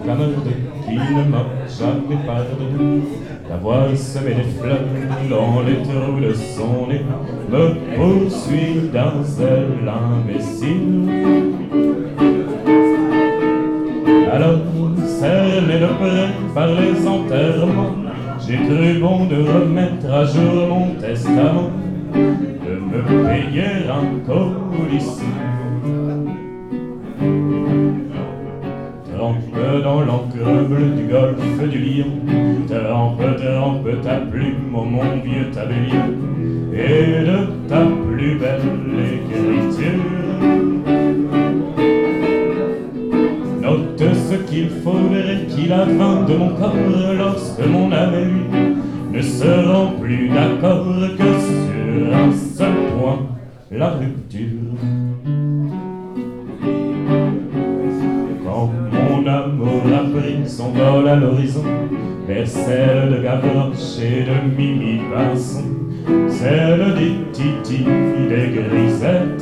camarade qui ne m'a jamais pardonné d'avoir semé des fleurs dans les trous de son nez, me poursuit dans elle imbécile. Alors, cerné de près par les enterrements, j'ai cru bon de remettre à jour mon testament, de me payer un colice. Trempe dans l'encre bleue du golfe du Lion, trempe ta plume au mon vieux tablier, et de ta plus belle écriture. Note ce qu'il faudrait qu'il advint de mon corps lorsque mon âme et lui ne seront plus d'accord que sur un seul point, la rupture. Quand mon amour a pris son vol à l'horizon, vers celle de Gavroche et de Mimi Pinson, celle des Titi, des Grisettes,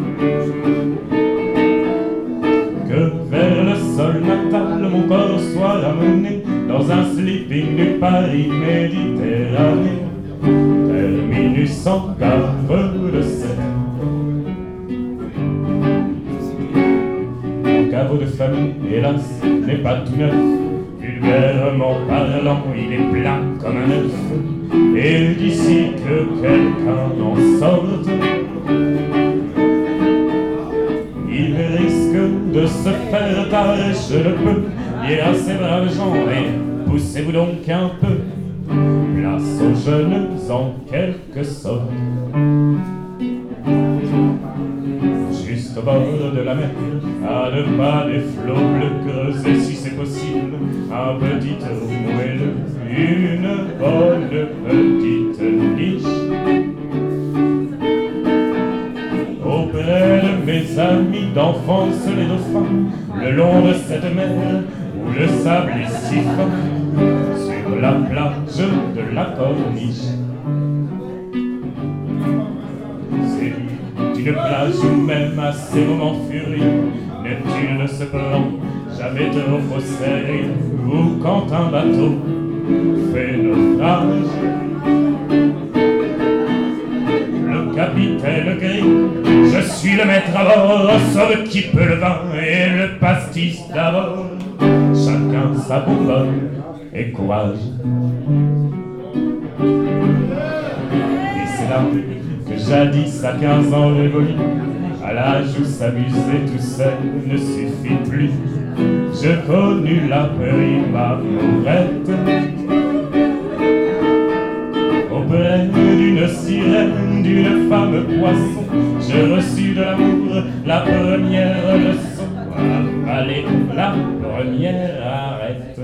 que vers le sol natal mon corps soit ramené dans un sleeping du Paris Méditerranée, terminus en cave de Seine. Mon caveau de famille, hélas, n'est pas tout neuf. Vulgairement parlant, il est plein comme un œuf, et d'ici que quelqu'un en sorte, il risque de se faire tarer, je le peux dire à ces braves gens, et poussez-vous donc un peu, place aux jeunes en quelque sorte. Juste au bord de la mer, à 2 pas des flots bleus, creusés si c'est possible un petit trou moelleux, une bonne petite niche. Auprès de mes amis d'enfance les dauphins, le long de cette mer où le sable est si fin, sur la plage de la Corniche. C'est une plage où même à ces moments furieux, Neptune ne se prend jamais trop au sérieux, ou quand un bateau fait naufrage, le capitaine crie: je suis le maître à bord, sauve qui peut le vin et le pastis d'abord. Chacun sa bonbonne et courage. Et c'est là que jadis à 15 ans révolu, à l'âge où s'amuser tout seul ne suffit plus, je connus la prima mourette auprès d'une sirène, d'une femme poisson. Je reçus de l'amour la première leçon, avaler la première arête.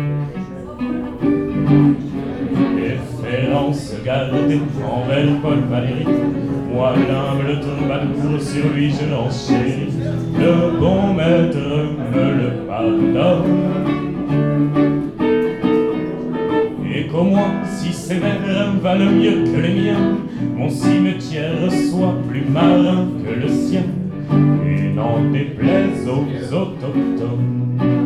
Déférence gardée envers Paul Valéry, moi l'humble troubadour, sur lui je l'enchéris. Le bon maître me le pardonne, et qu'au moins si ses vers valent mieux que les miens, mon cimetière soit plus marin que le sien, et n'en déplaise aux autochtones.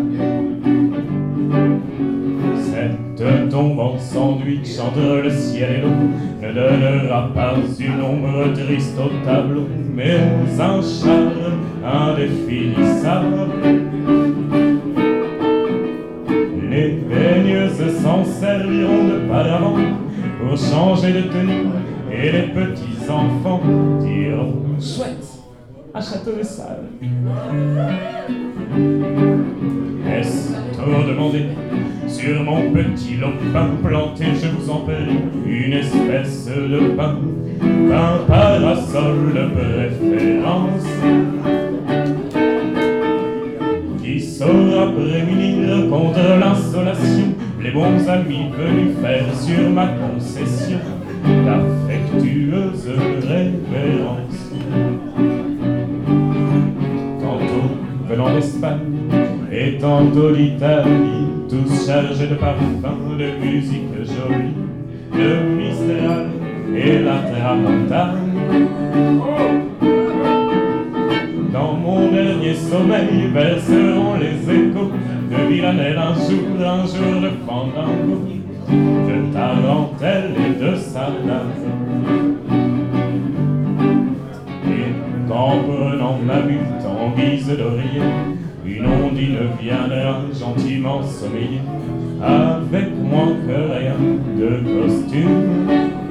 Cette tombe en sandwich entre le ciel et l'eau ne donnera pas une ombre triste au tableau, mais un charme indéfinissable. Les baigneuses s'en serviront de paravent pour changer de tenue, et les petits enfants diront chouette à Château-les-Salles. Est-ce trop demandé? Sur mon petit lopin planté, je vous en prie, une espèce de pain, un parasol de préférence, qui saura prémunir contre l'insolation les bons amis venus faire sur ma concession d'affectueuses révérences. Tantôt venant d'Espagne et tantôt d'Italie, tous chargés de parfums, de musique jolie, de Mistral et la tramontane. Dans mon dernier sommeil verseront les échos de villanelle un jour de fandango, de tarentelle et de sardane. Et qu'en prenant ma butte en guise d'oreiller, une ondine viendra gentiment sommeiller, avec moins que rien de costume.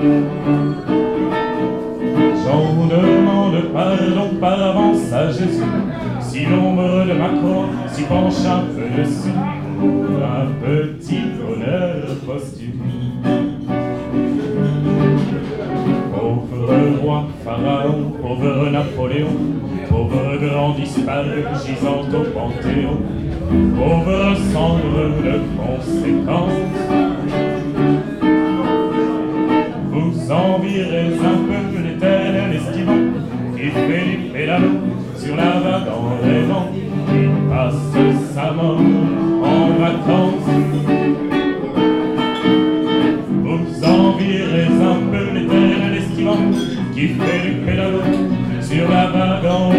J'en demande pardon par avance à Jésus, si l'ombre de ma croix s'y penche un peu dessus, un petit honneur posthume. Pauvre roi Pharaon, pauvre Napoléon, pauvre grand disparu gisant au Panthéon, pauvre cendre de conséquence. Vous envierez un peu l'éternel estimant qui fait les pédalos sur la vague en rêvant, qui passe sa mort en vacances. Vous envierez un peu l'éternel estimant qui fait les pédalos sur la vague en